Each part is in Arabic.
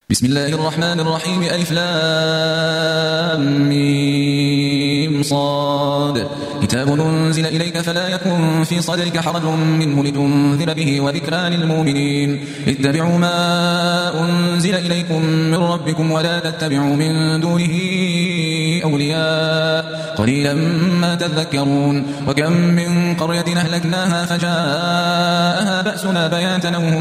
بسم الله الرحمن الرحيم. ألف لام ميم صاد. كتاب أنزل إليك فلا يكن في صدرك حرج منه لتنذر به وذكرى للمؤمنين. اتبعوا ما أنزل إليكم من ربكم ولا تتبعوا من دونه أولياء قليلا ما تذكرون. وكم من قرية أهلكناها فجاءها بأسنا بياتا وهم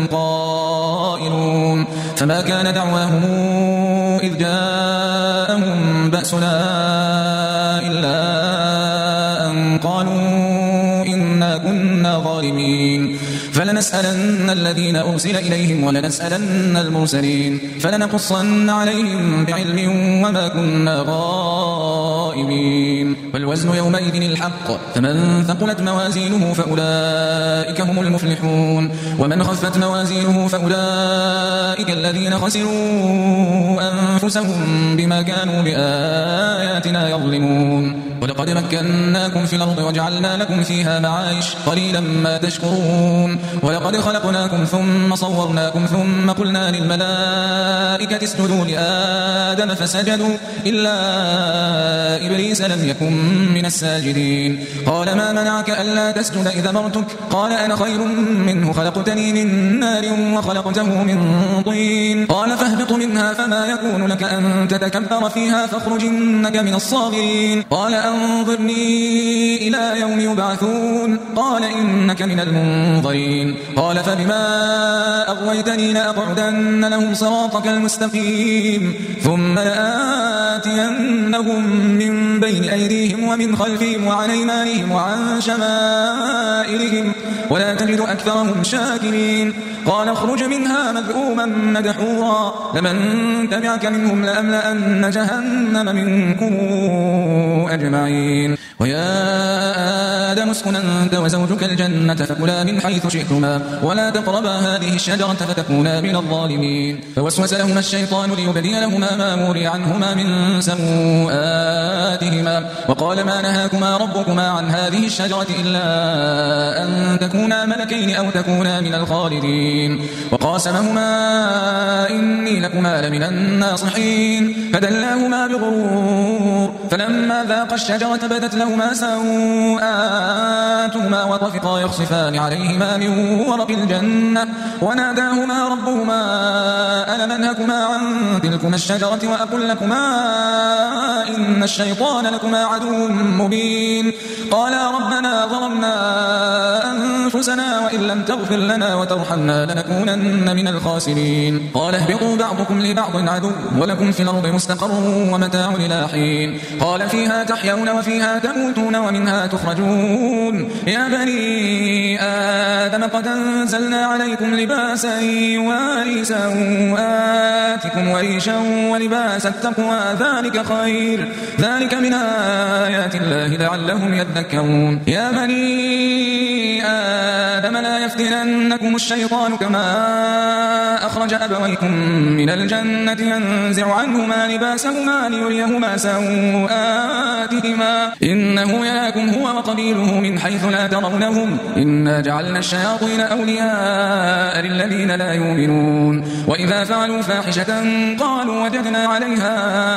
قائلون فما كان دعواهم إذ جاءهم بأسنا إلا أن قالوا إنا كنا ظالمين. فلنسألن الذين أرسل إليهم ولنسألن المرسلين فلنقصن عليهم بعلم وما كنا غائبين. والوزن يومئذ الحق فمن ثقلت موازينه فأولئك هم المفلحون ومن خفت موازينه فأولئك الذين خسروا أنفسهم بما كانوا بآياتنا يظلمون. ولقد مكناكم في الأرض وجعلنا لكم فيها معايش قليلا ما تشكرون. ولقد خلقناكم ثم صورناكم ثم قلنا للملائكة اسجدوا لآدم فسجدوا إلا إبليس لم يكن من الساجدين. قال ما منعك ألا تسجد إذا أمرتك؟ قال أنا خير منه خلقتني من نار وخلقته من طين. قال فاهبط منها فما يكون لك أن تتكبر فيها فاخرج إنك من الصاغرين. قال أنظرني إلى يوم يبعثون. قال إنك من المنظرين. قال فبما أغويتني لأقعدن لهم صراطك المستقيم ثم لآتينهم من بين أيديهم ومن خلفهم وعن أيمانهم وعن شمائلهم ولا تجد أكثرهم شاكرين. قال اخرج منها مذءوما مدحورا لمن تبعك منهم لأملأن جهنم منكم أجمعين. ويا آدم اسكن أنت وزوجك الجنة فكلا من حيث شئتما ولا تقربا هذه الشجرة فتكونا من الظالمين. فوسوس لهما الشيطان ليبدي لهما ما وري عنهما من سوآتهما وقال ما نهاكما ربكما عن هذه الشجرة إلا أن تكونا ملكين أو تكونا من الخالدين. وقاسمهما إني لكما لمن الناصحين فدلاهما بغرور فلما ذاقا الشجرة بدت لهما سوآتهما وطفقا يخصفان عليهما من ورق الجنة وناداهما ربهما ألم أنهكما عن تلكما الشجرة وأقل لكما إن الشيطان لكما عدو مبين. قالا ربنا ظلمنا أنفسنا وإن لم تغفر لنا وترحمنا لنكونن من الخاسرين. قال اهبطوا بعضكم لبعض عدو ولكم في الأرض مستقر ومتاع إلى حين. قال فيها تحيون وفيها تموتون ومنها تخرجون. يا بني آدم قد أنزلنا عليكم لباسا يواري سوآتكم وريشا ولباس التقوى ذلك خير ذلك من آيات الله لعلهم يذكرون. يا بني آدم لا يفتننكم الشيطان كما أخرج أبويكم من الجنة ينزع عنهما لباسهما ليريهما سوآتهما إنه يراكم هو وقبيله من حيث لا ترونهم إنا جعلنا الشياطين أولياء للذين لا يؤمنون. وإذا فعلوا فاحشة قالوا وجدنا عليها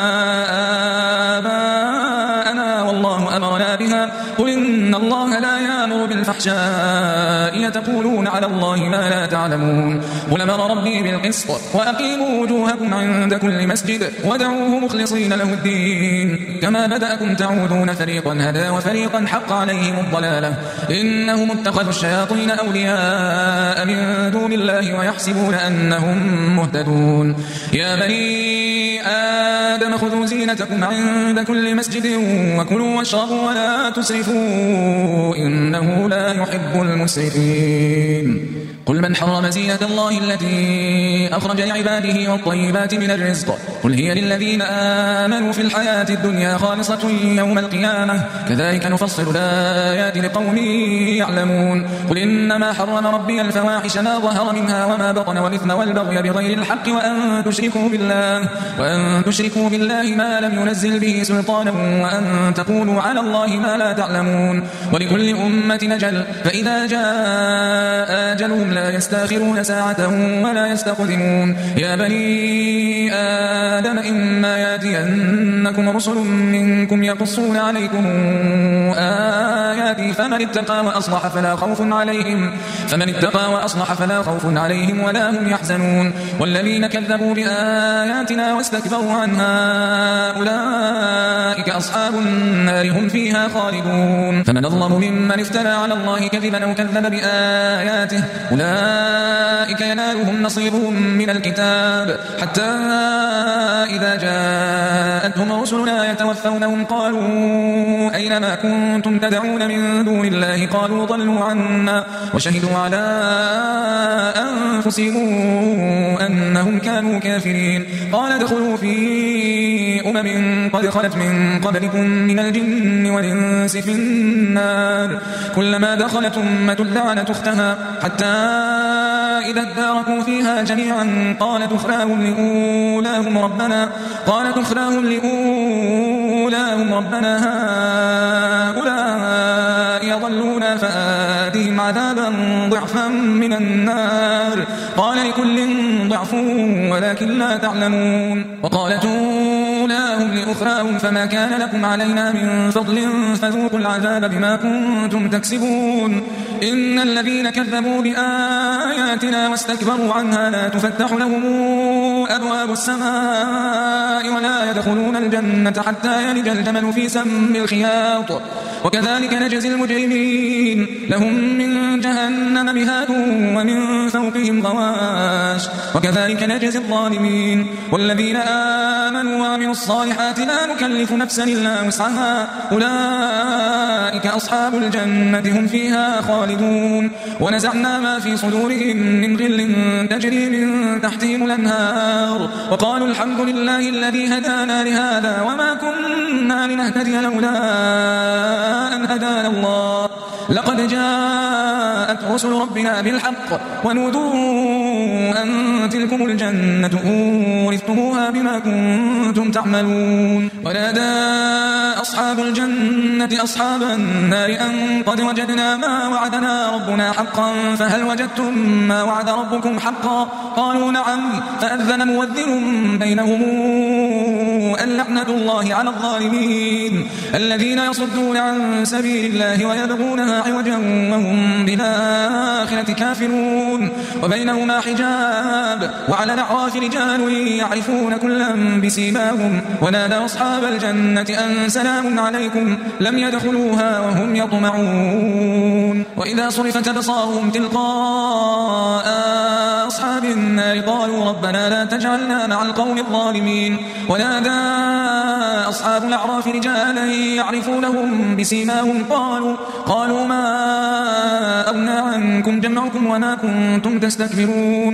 آباءنا والله أمرنا بها قل إن الله لا يأمر بالفحشاء تقولون على الله ما لا تعلمون. قل أمر ربي بالقسط وأقيموا وجوهكم عند كل مسجد ودعوه مخلصين له الدين كما بدأكم تعودون فريقا هدى وفريقا حق عليهم الضلالة إنهم اتخذوا الشياطين أولياء من دون الله ويحسبون أنهم مهتدون. يا بني آدم خذوا زينتكم عند كل مسجد وكلوا واشربوا ولا تسرفوا إنه لا يحب المسرفين. قل من حرم زينة الله التي أخرج لعباده والطيبات من الرزق قل هي للذين آمنوا في الحياة الدنيا خالصة يوم القيامة كذلك نفصل الآيات لقوم يعلمون. قل إنما حرم ربي الفواحش ما ظهر منها وما بطن والإثم والبغي بغير الحق وأن تشركوا بالله ما لم ينزل به سلطانا وأن تقولوا على الله ما لا تعلمون. ولكل أمة أجل فإذا جاء أجلهم لا يستاخرون ساعة ولا يستقدمون يا بني آدم إما ياتينكم رسل منكم يقصون عليكم آياتي فمن اتقى وأصلح فلا خوف عليهم ولا هم يحزنون والذين كذبوا بآياتنا واستكبروا عنها أولئك أصحاب النار هم فيها خالدون فمن أظلم ممن افترى على الله كذبا أو كذب بآياته أولئك ينالهم نصيبهم من الكتاب حتى إذا جاءتهم رسلنا يتوفونهم قالوا أين ما كنتم تدعون من دون الله قالوا ضلوا عنا وشهدوا على أنفسهم أنهم كانوا كافرين قال ادخلوا في قد خلت من قبلكم من الجن والإنس في النار كلما دخلت أمة لعنت أختها حتى إذا اداركوا فيها جميعا قالت أخراهم لأولاهم ربنا هؤلاء يضلون فآتهم عذابا ضعفا من النار قال لكل ضعف ولكن لا تعلمون وقالت أولاهم لأخراهم فما كان لكم علينا من فضل فذوقوا العذاب بما كنتم تكسبون إن الذين كذبوا بآياتنا واستكبروا عنها لا تفتح لهم أبواب السماء ولا يدخلون الجنة حتى يلج الجمل في سم الخياط وكذلك نجزي المجرمين لهم من جهنم مهاد ومن فوقهم غواش وكذلك نجزي الظالمين والذين آمنوا وعملوا الصالحات لا نكلف نفسا إلا وسعها أولئك أصحاب الجنة هم فيها خالدون ونزعنا ما في صدورهم من غل تجري من تحتهم الأنهار وقالوا الحمد لله الذي هدانا لهذا وما كنا لنهتدي لولا أن هدانا الله لقد جاءت رسل ربنا بالحق ونودوا أن تلكم الجنة أورثتموها بما كنتم تعملون ونادى أصحاب الجنة أصحاب النار أن قد وجدنا ما وعدنا ربنا حقا فهل وجدتم ما وعد ربكم حقا قالوا نعم فأذن مؤذن بينهم اللعنة الله على الظالمين الذين يصدون عن سبيل الله ويبغونها عوجا وهم بالآخرة كافرون وبينهما حجاب وعلى الأعراف رجال يعرفون كلا بسيماهم ونادى أصحاب الجنة أن سلام عليكم لم يدخلوها وهم يطمعون وإذا صرفت أبصارهم تلقاء أصحاب النار قالوا ربنا لا تجعلنا مع القوم الظالمين ونادى أصحاب الأعراف رجالا يعرفونهم بسيماهم قالوا ما أغنى عنكم جمعكم وما كنتم تستكبرون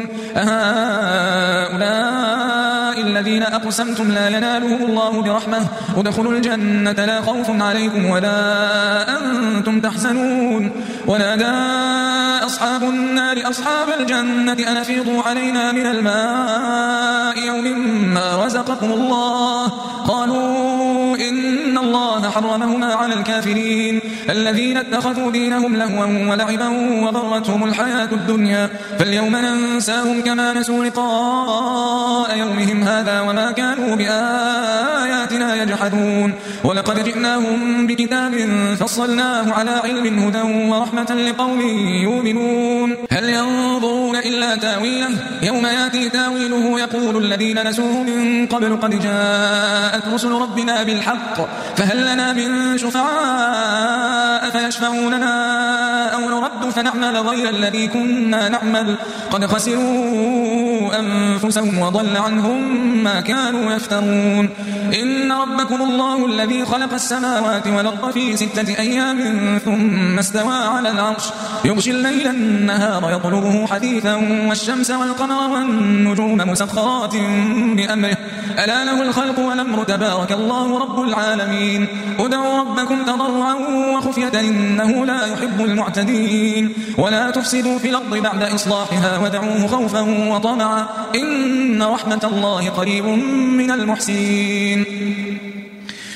أهؤلاء الذين أقسمتم لا ينالهم الله برحمة ادخلوا الجنة لا خوف عليكم ولا أنتم تحزنون ونادى أصحاب النار أصحاب الجنة أن أفيضوا علينا من الماء أو مما رزقكم الله قالوا إن الله حرمهما على الكافرين الذين اتخذوا دينهم لهوا ولعبا وغرتهم الحياة الدنيا فاليوم ننساهم كما نسوا لقاء يومهم هذا وما كانوا بآياتنا يجحدون ولقد جئناهم بكتاب فصلناه على علم هدى ورحمة لقوم يؤمنون هل ينظرون إلا تاويله يوم يأتي تاويله يقول الذين نسوه من قبل قد جاءت رسل ربنا بالحق فهل لنا من شفعاء فيشفعوا لنا أو نرد فنعمل غير الذي كنا نعمل قد خسروا أنفسهم وضل عنهم ما كانوا يفترون إن ربكم الله الذي خلق السماوات والأرض في 6 أيام ثم استوى على العرش يغشي الليل النهار يطلبه حثيثا والشمس والقمر والنجوم مسخرات بأمره ألا له الخلق والأمر تبارك الله رب العالمين ادعوا ربكم تضرعا وخفية إنه لا يحب المعتدين ولا تفسدوا في الأرض بعد إصلاحها ودعوه خوفا وطمعا إن رحمة الله قريب من المحسنين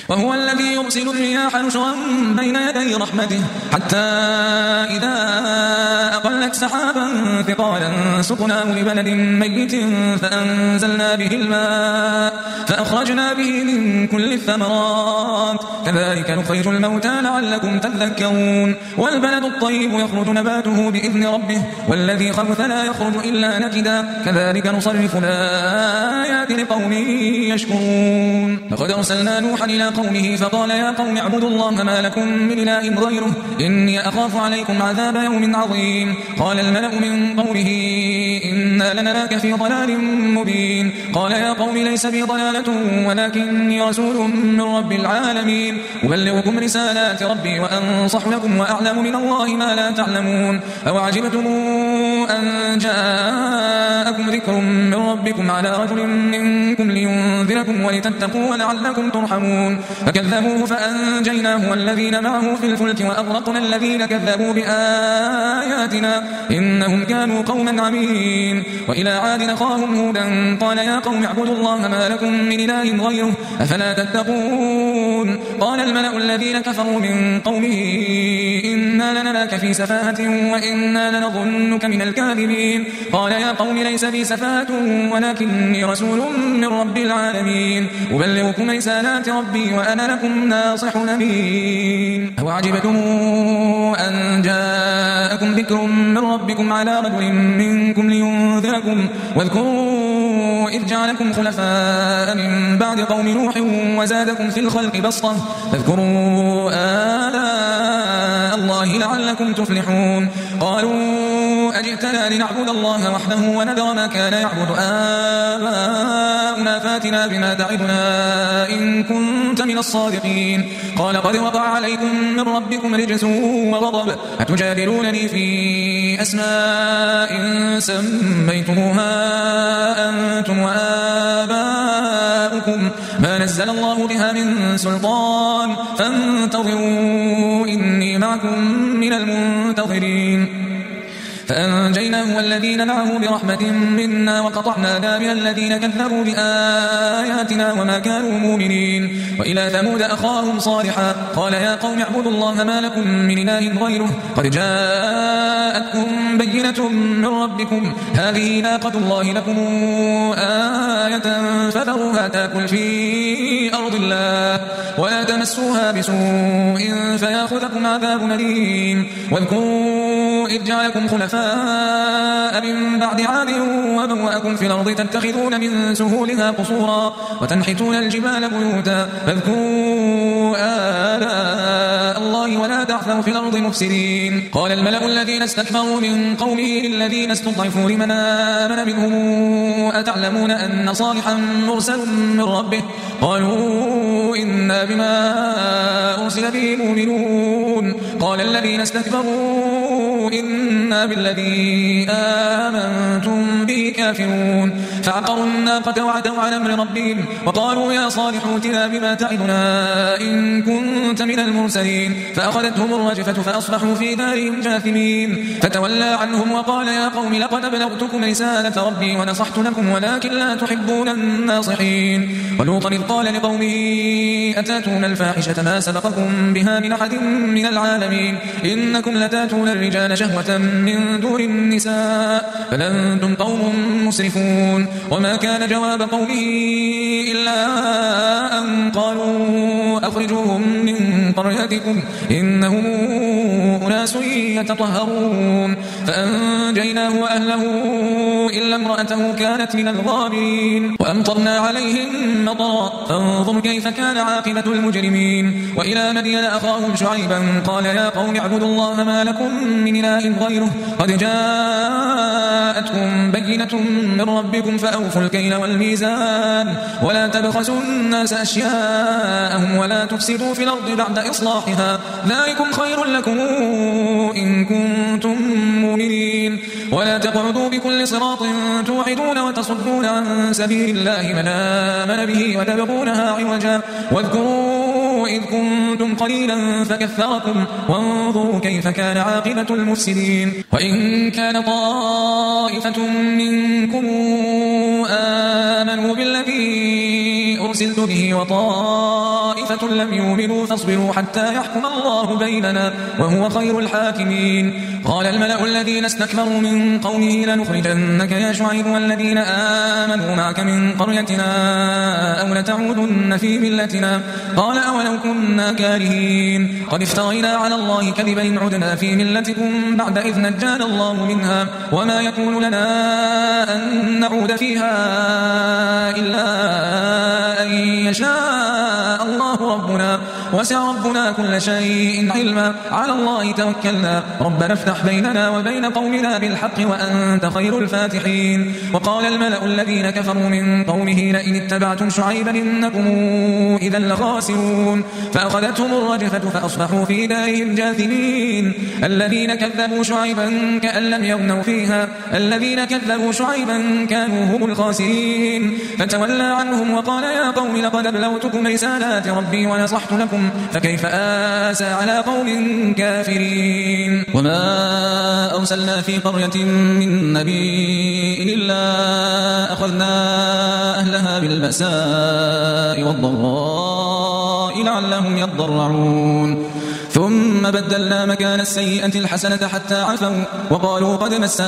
وهو الذي يرسل الرياح نشرا بين يدي رحمته حتى إذا أقلت سحابا ثقالا سقناه لبلد ميت فأنزلنا به الماء فأخرجنا به من كل الثمرات كذلك نخرج الموتى لعلكم تذكرون والبلد الطيب يخرج نباته بإذن ربه والذي خبث لا يخرج إلا نكدا كذلك نصرف الآيات لقوم يشكرون لقد أرسلنا نوحا إلى قومه فقال يا قوم اعبدوا الله ما لكم من إله غيره إني أخاف عليكم عذاب يوم عظيم قال الملأ من قومه إنا لنراك في ضلال مبين قال يا قوم ليس بي ضلالة ولكني رسول من رب العالمين أبلغكم رسالات ربي وأنصح لكم وأعلم من الله ما لا تعلمون أوعجبتم أن جاءكم ذكر من ربكم على رجل منكم لينذركم ولتتقوا ولعلكم ترحمون فكذبوه فأنجيناه والذين معه في الفلك وأغرقنا الذين كذبوا بآياتنا إنهم كانوا قوما عمين وإلى عاد أخاهم هودا قال يا قوم اعبدوا الله ما لكم من إله غيره أفلا تتقون قال الملأ الذين كفروا من قومه إنا لنراك في سفاهة وإنا لنظنك من الكاذبين قال يا قوم ليس بي سفاهة ولكني رسول من رب العالمين أبلغكم رسالات ربي وأنا لكم ناصح أمين أوعجبتم أن جاءكم ذكر من ربكم على رجل منكم لينذركم واذكروا إذ جعلكم خلفاء من بعد قوم نوح وزادكم في الخلق بسطة فاذكروا آلاء الله لعلكم تفلحون قالوا أجئتنا لنعبد الله وحده ونذر ما كان يعبد آباؤنا فاتنا بما تعدنا إن كنت من الصادقين قال قد وقع عليكم من ربكم رجس وغضب أتجادلونني في أسماء سميتموها أنتم وآباؤكم ما نزل الله بها من سلطان فانتظروا إني معكم من المنتظرين فأنجيناه والذين معه برحمة منا وقطعنا دابر الذين كذبوا بآياتنا وما كانوا مؤمنين وإلى ثمود أخاهم صالحا قال يا قوم اعبدوا الله ما لكم من إله غيره قد جاءتكم بينة من ربكم هذه ناقة الله لكم آية فذروها تأكل في أرض الله ولا تمسوها بسوء فيأخذكم عذاب أليم واذكروا إذ جعلكم خلفاء من بعد عاد وبوأكم في الأرض تتخذون من سهولها قصورا وتنحتون الجبال بيوتا فاذكروا آلاء الله ولا تعثوا في الأرض مفسدين قال الملأ الذين استكبروا من قومه للذين استضعفوا لمن آمن منهم أتعلمون أن صالحا مرسل من ربه قالوا إنا بما أرسل به مؤمنون قال الذين استكبروا إنا بالذي آمنتم به كافرون فعقروا الناقة وعتوا على أمر ربهم وقالوا يا صالح ائتنا بما تعدنا إن كنت من المرسلين فأخذتهم الرجفة فأصبحوا في دارهم جاثمين فتولى عنهم وقال يا قوم لقد أبلغتكم رسالة ربي ونصحت لكم ولكن لا تحبون الناصحين ولوطا إذ قال لقومه أتاتون الفاحشة ما سبقكم بها من أحد من العالمين إنكم لتاتون الرجال شهوة من دون النساء بل أنتم قوم مسرفون وما كان جواب قومه إلا أن قالوا أخرجوهم من قريتكم إنهم أناس يتطهرون فأنجيناه وأهله إلا امرأته كانت من الغابرين وأمطرنا عليهم مطرا فانظر كيف كان عاقبة المجرمين وإلى مدين أخاهم شعيبا قال يا قوم اعبدوا الله ما لكم من إله غيره قد جاءتكم بينة من ربكم فأوفوا الكيل والميزان ولا تبخسوا الناس أشياءهم ولا تفسدوا في الأرض بعد إصلاحها ذلكم خير لكم إن كنتم مؤمنين ولا تقعدوا بكل صراط توعدون وتصدون عن سبيل الله من آمن به وتبغونها عوجا واذكروا إذ كنتم قليلا فكثركم وانظروا كيف كان عاقبة المفسدين وإن كان طائفة منكم آمنوا بالذي أرسلت به وطائفة لم يؤمنوا فاصبروا حتى يحكم الله بيننا وهو خير الحاكمين. قال الملأ الذين استكبروا من قومه لنخرجنك يا شعيب والذين آمنوا معك من قريتنا أو لتعودن في ملتنا. قال أولو كنا كارهين قد افترينا على الله كذبا إن عدنا في ملتكم بعد إذ نجانا الله منها وما يكون لنا أن نعود فيها إلا أن يشاء الله ربنا وسع ربنا كل شيء علما على الله توكلنا ربنا افتح بيننا وبين قومنا بالحق وأنت خير الفاتحين. وقال الملأ الذين كفروا من قومه لئن اتبعتم شعيبا إنكم إذا لخاسرون فأخذتهم الرجفة فأصبحوا في دارهم جاثمين. الذين كذبوا شعيبا كأن لم يغنوا فيها الذين كذبوا شعيبا كانوا هم الخاسرين. فتولى عنهم وقال يا قوم لقد أبلغتكم رسالات ربي ونصحت لكم فكيف آسى على قوم كافرين. وما أرسلنا في قرية من نبي إلا أخذنا أهلها بالبأساء والضراء لعلهم يضرعون ثم بدلنا مكان السيئة الحسنة حتى عفوا وقالوا قد مس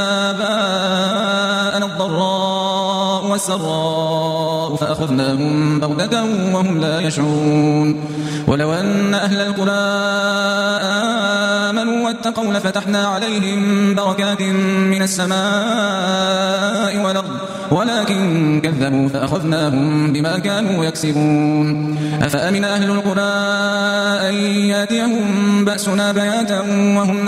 آباءنا الضراء والسراء فأخذناهم بغتة وهم لا يشعرون. ولو أن أهل القرى آمنوا واتقوا لفتحنا عليهم بركات من السماء والأرض ولكن كذبوا فأخذناهم بما كانوا يكسبون. أفأمن أهل القرى أن يأتيهم بأسنا بياتا وهم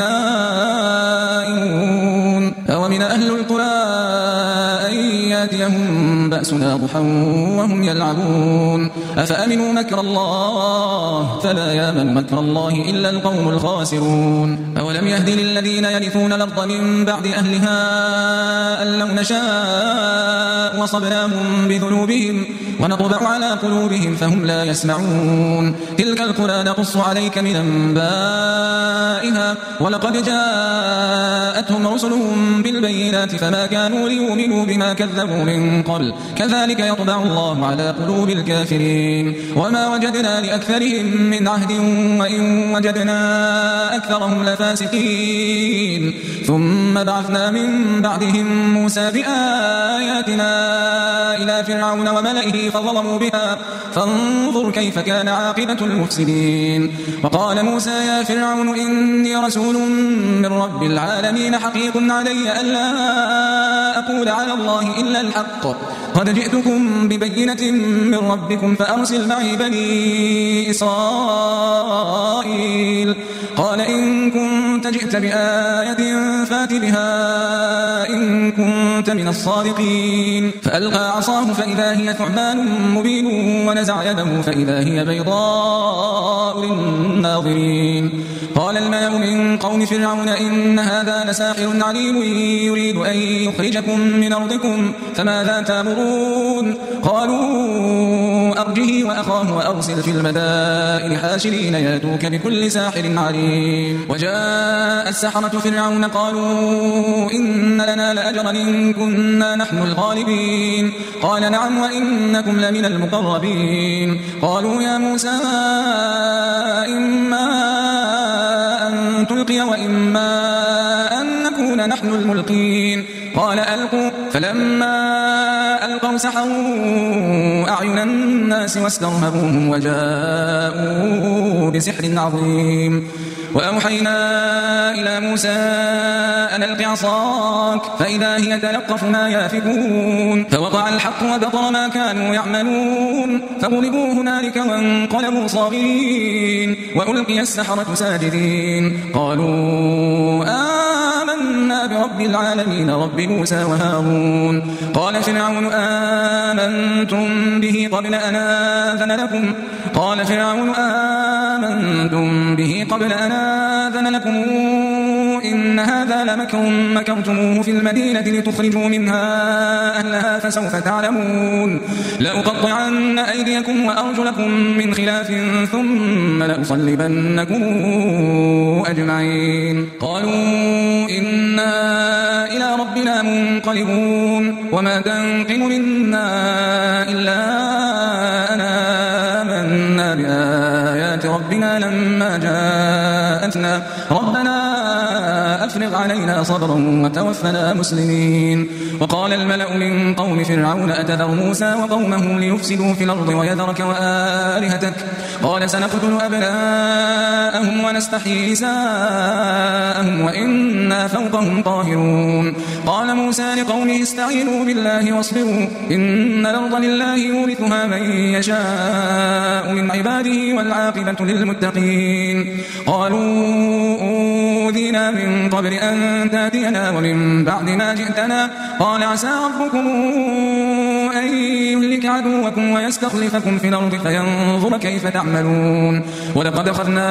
نائمون أومن أهل القرى أن يأتيهم بأسنا ضحى وهم يلعبون. أفأمنوا مكر الله فلا يأمن مكر الله إلا القوم الخاسرون. أولم يهد للذين يرثون الأرض من بعد أهلها أن لو نشاء وصبناهم بذنوبهم ونطبع على قلوبهم فهم لا يسمعون. تلك القرى نقص عليك من أنبائها ولقد جاءتهم رسلهم بالبينات فما كانوا ليؤمنوا بما كذبوا من قبل كذلك يطبع الله على قلوب الكافرين. وما وجدنا لأكثرهم من عهد وإن وجدنا أكثرهم لفاسقين. ثم بعثنا من بعدهم موسى بآياتنا إلى فرعون وملئه فظلموا بها فانظر كيف كان عاقبة المفسدين. وقال موسى يا فرعون إني رسول من رب العالمين حقيق علي ألا أقول على الله إلا الحق قد جئتكم ببينة من ربكم فأرسل معي بني إسرائيل. قال إن كنت جئت بآية فات بها إن كنت من الصادقين. فألقى عصاه فإذا هي ثعبان مبين ونزع يده فإذا هي بيضاء للناظرين. قال الملأ من قوم فرعون إن هذا لساحر عليم يريد أن يخرجكم من أرضكم فماذا تأمرون. قالوا أرجه وأخاه وأرسل في المدائن حاشرين يأتوك بكل ساحر عليم. وجاء السحرة فرعون قالوا إن لنا لأجرا إن كنا نحن الغالبين. قال نعم وإنكم لمن المقربين. قالوا يا موسى إما أن تلقي وإما أن نكون نحن الملقين. قال ألقوا فلما ألقوا سحروا أعين الناس واسترهبوهم وجاءوا بسحر عظيم. وأوحينا إلى موسى أن ألق عصاك فإذا هي تلقف ما يافكون. فوقع الحق وبطل ما كانوا يعملون فغلبوا هنالك وانقلبوا صاغرين وألقي السحرة ساجدين. قالوا آمنا برب العالمين رب موسى وهارون. قال فرعون آمنتم به قبل أن آذن لكم قال فرعون آمنتم به قبل أن آذن لكم إن هذا لمكر مكرتموه في المدينة لتخرجوا منها أهلها فسوف تعلمون. لأقطعن أيديكم وأرجلكم من خلاف ثم لأصلبنكم أجمعين. قالوا إنا إلى ربنا منقلبون وما تنقم منا إلا قلوبنا لما جاءتنا ربنا أفرغ علينا صبرا وتوفنا مسلمين. وقال الملأ من قوم فرعون أتذر موسى وقومه ليفسدوا في الأرض ويذرك وآلهتك قال سنقتل أبناءهم ونستحيي نساءهم وإنا فوقهم قاهرون. قال موسى لقومه استعينوا بالله واصبروا إن الأرض لله يورثها من يشاء من عباده والعاقبة للمتقين. قالوا أوذينا من قبل أن تأتينا ومن بعد ما جئتنا قال عسى ربكم أن يهلك عدوكم ويستخلفكم في الأرض فينظر كيف تعملون. ولقد أخذنا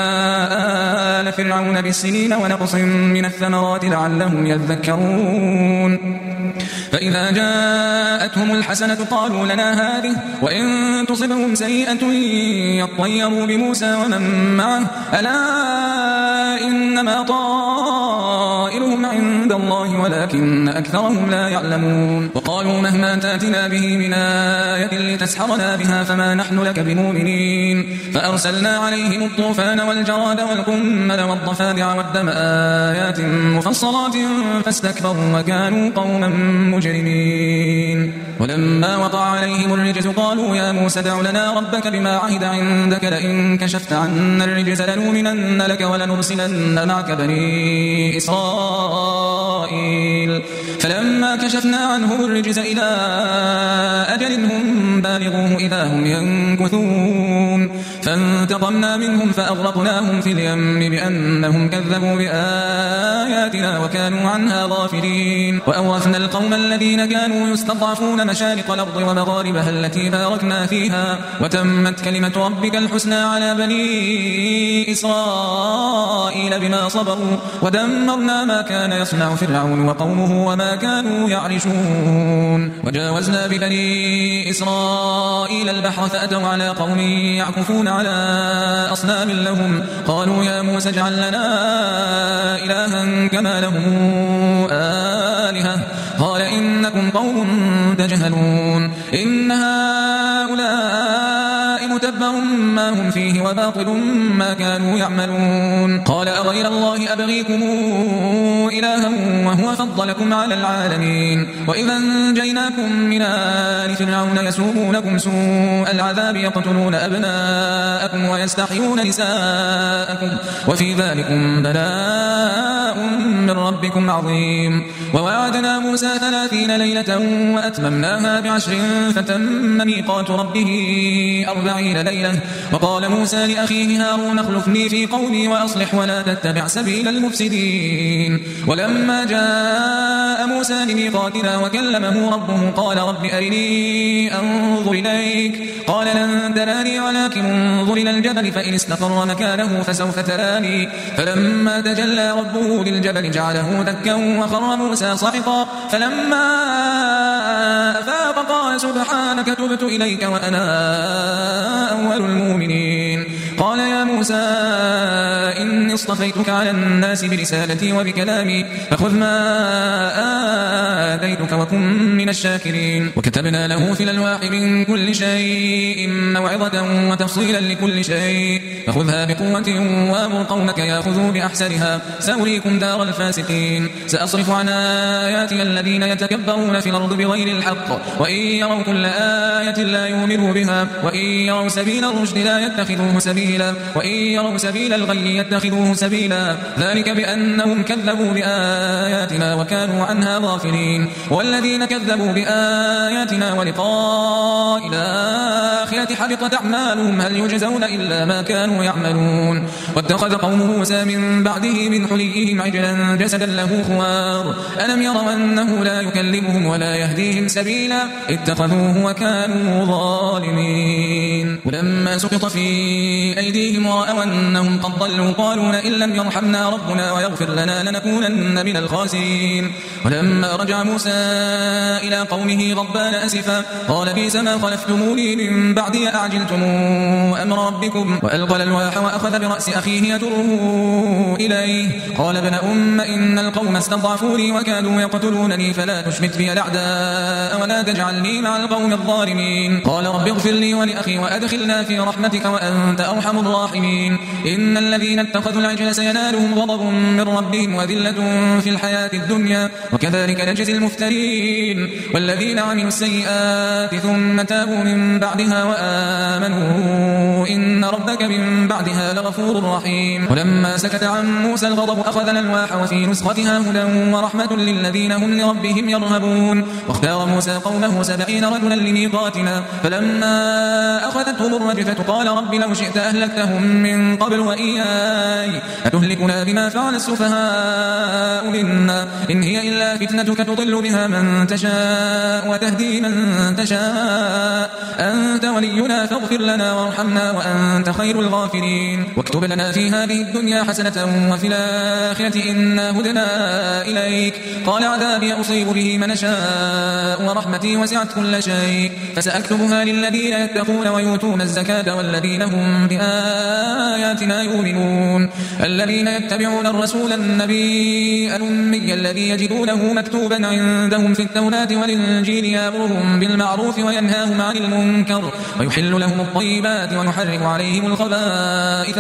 آل فرعون بالسنين ونقص من الثمرات لعلهم يذكرون. فإذا جاءتهم الحسنة قالوا لنا هذه وإن تصبهم سيئة يطيروا بموسى ومن معه ألا إنما طائرهم عند الله ولكن أكثرهم لا يعلمون. وقالوا مهما تأتنا به من آية لتسحرنا بها فما نحن لك بمؤمنين. فأرسلنا عليهم الطوفان والجراد والقمل والضفادع والدم آيات مفصلات فاستكبروا وكانوا قوما مجرمين. ولما وقع عليهم الرجز قالوا يا موسى ادع لنا ربك بما عهد عندك لئن كشفت عنا الرجز لنؤمنن لك ولنرسلن معك بني إسرائيل. فلما كشفنا عنهم الرجز إلى أجل هم بالغوه إذا هم ينكثون فانتقمنا منهم فأغرقناهم في اليم بأنهم كذبوا بآياتنا وكانوا عنها غافلين. وأورثنا القوم الذين كانوا يستضعفون مشارق الأرض ومغاربها التي باركنا فيها وتمت كلمة ربك الحسنى على بني إسرائيل بما صبروا ودمرنا ما كان يصنع فرعون وقومه وما كانوا يعرشون. وجاوزنا ببني إسرائيل البحر فأتوا على قوم يعكفون على أصنام لهم قالوا يا موسى اجعل لنا إلها كما لهم آلهة قال إنكم قوم تجهلون إن هؤلاء متبر ما هم فيه وباطل ما كانوا يعملون. قال أغير الله أبغيكم إلها وهو فضلكم على العالمين. وإذا أنجيناكم من آل فرعون يسومونكم سوء العذاب يقتلون أبناءكم ويستحيون نساءكم وفي ذلكم بلاء من ربكم عظيم. ووعدنا موسى 30 ليلة وأتممناها ب10 فتم ميقات ربه 40 ليلة. وقال موسى لأخيه هارون اخلفني في قومي وأصلح ولا تتبع سبيل المفسدين. ولما جاء موسى لميقاتنا وكلمه ربه قال رب أرني أنظر إليك قال لن تراني ولكن انظر إلى الجبل فإن استقر مكانه فسوف تراني. فلما تجلى ربه للجبل جعله دكا وخر موسى صعقا فلما أفاق قال سبحانك تبت إليك وأنا أول المؤمنين. قال يا موسى إني اصطفيتك على الناس برسالتي وبكلامي فخذ ما آتيتك وكن من الشاكرين. وكتبنا له في الألواح من كل شيء موعظة وتفصيلا لكل شيء فخذها بقوة وأمر قومك يأخذوا بأحسنها سأريكم دار الفاسقين. سأصرف عن آياتي الذين يتكبرون في الأرض بغير الحق وإن يروا كل آية لا يؤمنوا بها وإن يروا سبيل الرشد لا يتخذوه سبيلا وإن يروا سبيل الغي يتخذوه سبيلا ذلك بأنهم كذبوا بآياتنا وكانوا عنها غافلين. والذين كذبوا بآياتنا ولقاء الآخرة حبطت أعمالهم هل يجزون إلا ما كانوا يعملون. واتخذ قوم موسى من بعده من حليهم عجلا جسدا له خوار ألم يروا أنه لا يكلمهم ولا يهديهم سبيلا اتخذوه وكانوا ظالمين. ولما سقط في أيديهم ورأوا أنهم قد ضلوا قالوا لئن لم يرحمنا ربنا ويغفر لنا لنكونن من الخاسرين. ولما رجع موسى إلى قومه غضبان أسفا قال بئس ما خلفتموني من بعد عبدي أعجلتم أمر ربكم وألقى الألواح وأخذ برأس أخيه يجره إليه قال ابن إن القوم استضعفوني وكادوا يقتلونني فلا تشمت بي الأعداء ولا تجعلني مع القوم الظالمين قال رب اغفر لي ولأخي وأدخلنا في رحمتك وأنت أرحم الراحمين إن الذين اتخذوا العجل سينالهم غضب من ربهم وذلة في الحياة الدنيا وكذلك نجزي المفترين والذين عملوا السيئات ثم تابوا من بعدها وآمنوا إن ربك من بعدها لغفور رحيم ولما سكت عن موسى الغضب أخذ الألواح وفي نسختها هدى ورحمة للذين هم لربهم يرهبون واختار موسى قومه 70 رجلا لميقاتنا فلما أخذتهم الرجفة قال رب لو شئت أهلكتهم من قبل وإياي أتهلكنا بما فعل السفهاء منا إن هي إلا فتنتك تضل بها من تشاء وتهدي من تشاء أنت ولينا فاغفر لنا وارحمنا وأنت خير الغافرين واكتب لنا في هذه الدنيا حسنة وفي الآخرة إنا هدنا إليك قال عذابي أصيب به من أشاء ورحمتي وسعت كل شيء فسأكتبها للذين يتقون ويؤتون الزكاة والذين هم بآياتنا يؤمنون الذين يتبعون الرسول النبي الأمي الذي يجدونه مكتوبا عندهم في التوراة والإنجيل يأمرهم بالمعروف وينهاهم عن المنكر ويحل لهم الطيبات ويحرم عليهم الخبائث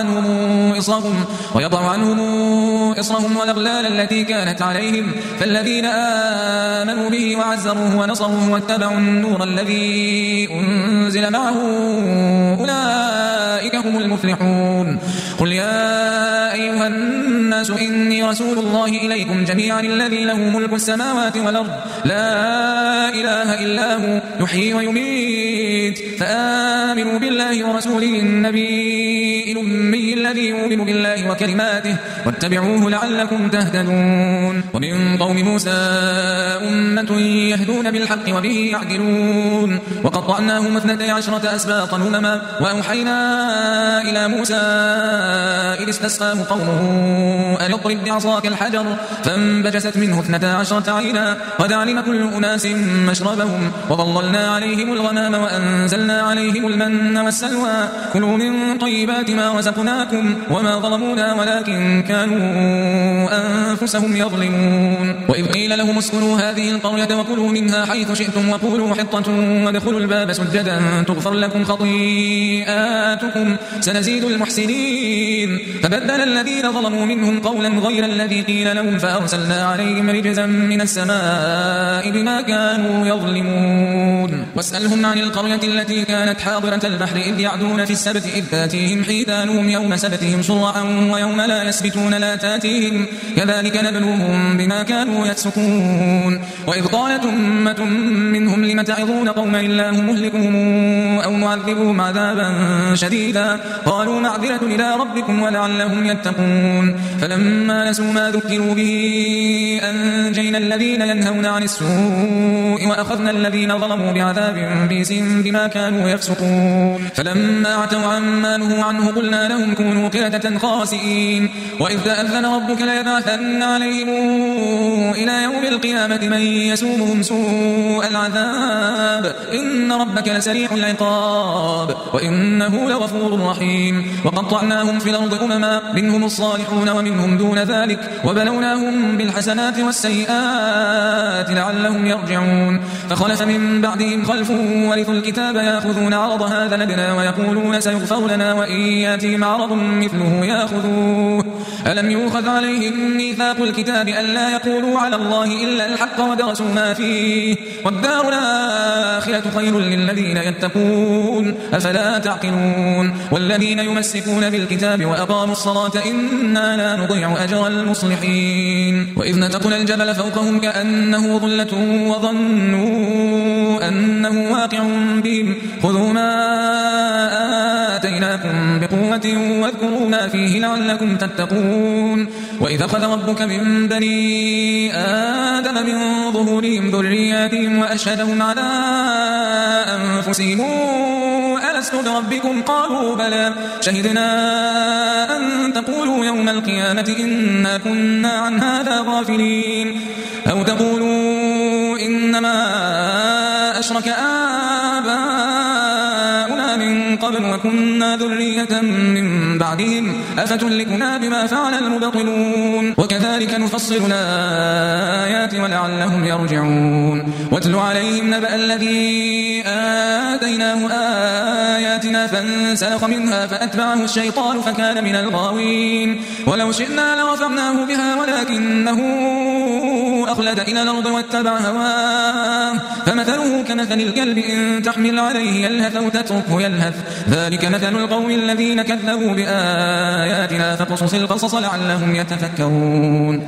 ويضع عنهم إصرهم والأغلال التي كانت عليهم فالذين آمنوا به وعزروه ونصروه واتبعوا النور الذي أنزل معه أولئك هم المفلحون قل يا أيها الناس إني رسول الله إليكم جميعا الذي له ملك السماوات والأرض لا إله إلا هو يحيي ويميت فآمنوا بالله ورسوله النبي الأمي الذي يؤمن بالله وكلماته واتبعوه لعلكم تهتدون ومن قوم موسى أمة يهدون بالحق وبه يعدلون وقطعناهم 12 أسباطا أمما وأوحينا إلى موسى إذ استسقاه قومه أن اضرب بعصاك الحجر فانبجست منه 12 عينا قد علم كل أناس مشربهم وظللنا عليهم الغمام وأنزلنا عليهم المن والسلوى كلوا من طيبات ما رزقناكم وما ظلمونا ولكن كانوا أنفسهم يظلمون وإذ قيل لهم اسكنوا هذه القرية وكلوا منها حيث شئتم وقولوا حطة وادخلوا الباب سجدا تغفر لكم خطيئاتكم سنزيد المحسنين فبدل الذين ظلموا منهم قولا غير الذي قيل لهم فأرسلنا عليهم رجزا من السماء بما كانوا يظلمون واسألهم عن القرية التي كانت حاضرة البحر إذ يعدون في السبت إذ تاتيهم حيتانهم يوم سبتهم شرعا ويوم لا يسبتون لا تاتيهم كذلك نبلوهم بما كانوا يفسقون وإذ قالت أمة منهم لم تعظون قوما الله مهلكهم أو معذبهم عذابا شديدا قالوا معذرة إلى ربكم ولعلهم يتقون فلما نسوا ما ذكروا به أنجينا الذين ينهون عن السوء وأخذنا الذين ظلموا بعذاب بئس بما كانوا يفسقون فلما عتوا عما نهوا عنه قلنا لهم كونوا قردة خاسئين وإذ تأذن ربك ليبعثن عليهم إلى يوم القيامة من يسومهم سوء العذاب إن ربك لسريع العقاب وإنه لغفور رحيم وقطعناهم في الأرض أمما منهم الصالحون ومنهم دون ذلك وبلوناهم بالحسنات والسيئات لعلهم يرجعون فخلف من بعدهم خلف ورثوا الكتاب يأخذون عرض هذا الأدنى ويقولون سيغفر لنا وإن يأتهم عرض مثله يأخذوه ألم يؤخذ عليهم ميثاق الكتاب ألا يقولوا على الله إلا الحق ودرسوا ما فيه والدار الآخرة خير للذين يتقون أفلا تعقلون والذين يمسكون بالكتاب وأقاموا الصلاة إنا لا نضيع أجر المصلحين وإذ نتقنا الجبل فوقهم كأنه ظلة وظنوا أنه واقع بهم خذوا ما آتيناكم بقوة واذكروا ما فيه لعلكم تتقون وإذا أخذ ربك من بني آدم من ظهورهم ذرياتهم وأشهدهم على أنفسهم ألست بربكم قالوا بلى شهدنا أن تقولوا يوم القيامة إنا كنا عن هذا غافلين أو تقولوا إنما أشرك آباؤنا عقابا وكنا ذرية من بعدهم أفتهلكنا بما فعل المبطلون وكذلك نفصل الآيات ولعلهم يرجعون واتل عليهم نبأ الذي آتيناه آياتنا فانسلخ منها فأتبعه الشيطان فكان من الغاوين ولو شئنا لغفرناه بها ولكنه أخلد إلى الأرض واتبع هواه فمثله كمثل الكلب إن تحمل عليه يلهث أو تتركه يلهث ذلك مثل القوم الذين كذبوا بآياتنا فقصص القصص لعلهم يتفكرون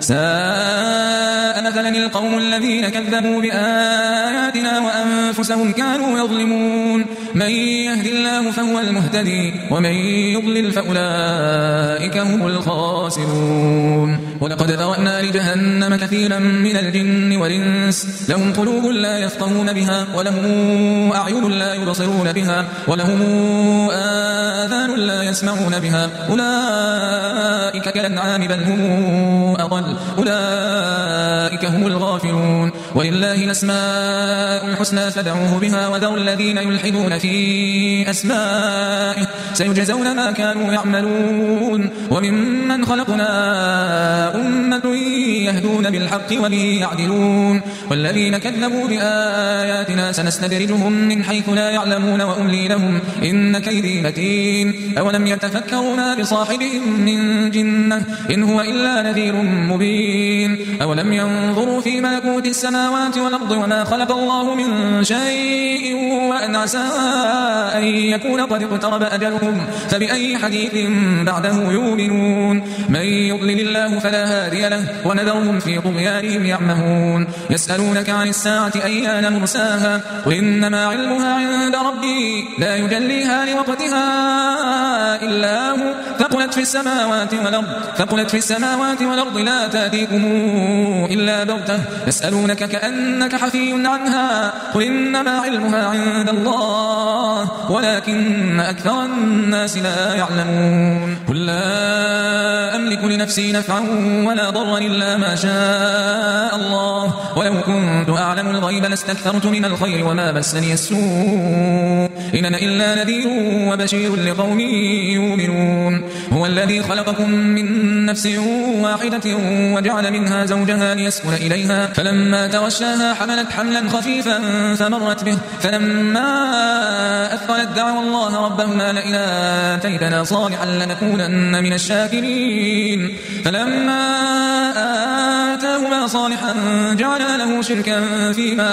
ساء مثلا القوم الذين كذبوا بآياتنا وأنفسهم كانوا يظلمون من يهد الله فهو المهتدي ومن يضلل فأولئك هم الخاسرون ولقد ذرأنا لجهنم كثيرا من الجن والإنس لهم قلوب لا يفقهون بها ولهم أعين لا يبصرون بها ولهم آذان لا يسمعون بها أولئك كالأنعام بل هم أضل أولئك هم الغافلون ولله الأسماء الحسنى فادعوه بها وذروا الذين يلحدون في أسمائه سيجزون ما كانوا يعملون وممن خلقنا أمة يهدون بالحق وبه يعدلون والذين كذبوا بآياتنا سنستدرجهم من حيث لا يعلمون وأملي لهم إن كيدي متين أولم يتفكروا ما بصاحبهم من جنة إن هو إلا نذير مبين أولم ينظروا في ملكوت السماوات والأرض وما خلق الله من شيء وأن عسى أن يكون قد اقترب أجلهم فبأي حديث بعده يؤمنون من يضلل الله فلا هادي له ونذرهم في طغيانهم يعمهون يسألونك عن الساعة أيان مرساها وإنما علمها عند ربي لا يجليها لوقتها إلا هو ثقلت في السماوات والأرض لا تأتيكم إلا بغتة يسألونك كأنك حفي عنها قل إنما علمها عند الله ولكن أكثر الناس لا يعلمون قل لا أملك لنفسي نفعا ولا ضرا إلا ما شاء الله ولو كنت أعلم الغيب لاستكثرت من الخير وما مسني السوء إن أنا إلا نذير وبشير لقوم يؤمنون هو الذي خلقكم من نفس واحدة وجعل منها زوجها ليسكن إليها فلما توشاها حملت حملا خفيفا فمرت به فلما أثقلت دعوا الله ربهما لئن آتيتنا صالحا لنكونن من الشاكرين فلما آتاهما صالحا جعل له شركا فيما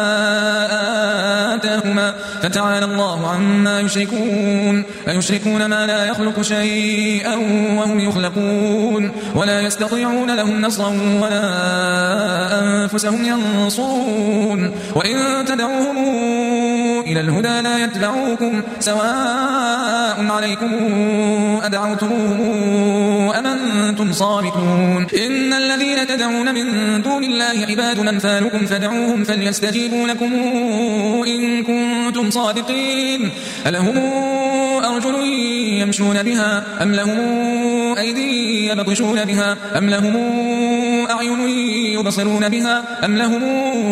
آتاهما فتعالى الله عما يشركون أيشركون ما لا يخلق شيئا وهم يخلقون ولا يستطيعون لهم نصرا ولا أنفسهم ينصرون وإن تدعوهم إلى الهدى لا يتبعوكم سواء عليكم أدعوتموهم أم أنتم صامتون إن الذين تدعون من دون الله عباد أمثالكم فادعوهم فليستجيبوا لكم إن كنتم صادقين ألهم أرجل يمشون بها أم لهم أيدي يبطشون بها أم لهم أعين يبصرون بها أم لهم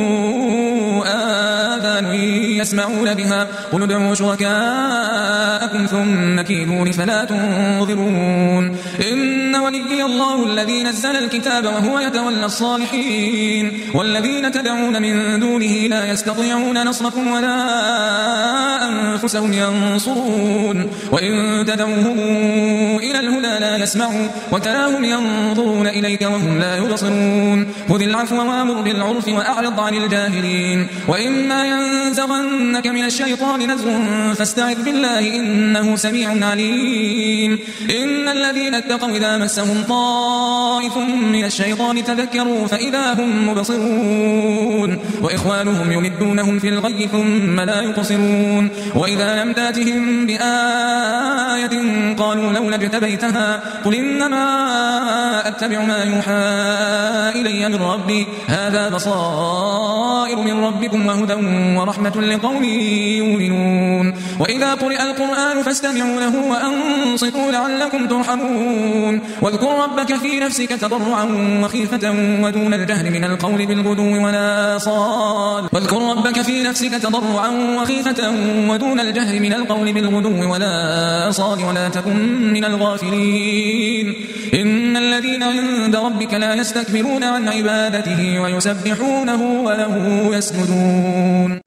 آذان يسمعون بها قل ادعوا شركاءكم ثم كيدون فلا تنظرون إن وليي الله الذي نزل الكتاب وهو يتولى الصالحين والذين تدعون من دونه لا يستطيعون نصركم ولا أنفسهم ينصرون وإن تدعوهم إلى الهدى لا يسمعوا وتراهم ينظرون إليك وهم لا يبصرون خذ العفو وامر بالعرف وأعرض عن الجاهلين وإما ينزغنك من الشيطان نزغ فاستعذ بالله إنه سميع عليم إن الذين اتقوا إذا مسهم طائف من الشيطان تذكروا فإذا هم مبصرون وإخوانهم يمدونهم في الغي ثم لا يقصرون وإذا لم تاتهم بآية قالوا لولا اجتبيتها قل إنما أتبع ما يوحى إلي من ربي هذا بصائر من ربكم وهدى ورحمة لقوم يؤمنون وإذا قرئ القرآن فاستمعوا له وأنصتوا لعلكم ترحمون واذكر ربك في نفسك تضرعا وخيفة ودون الجهر من القول بالغدو ولا صال واذكر ربك في نفسك تضرعا وخيفة ودون دون الجهر من القول بالغدو ولا آصال ولا تكن من الغافلين إن الذين عند ربك لا يستكبرون عن عبادته ويسبحونه وله يسجدون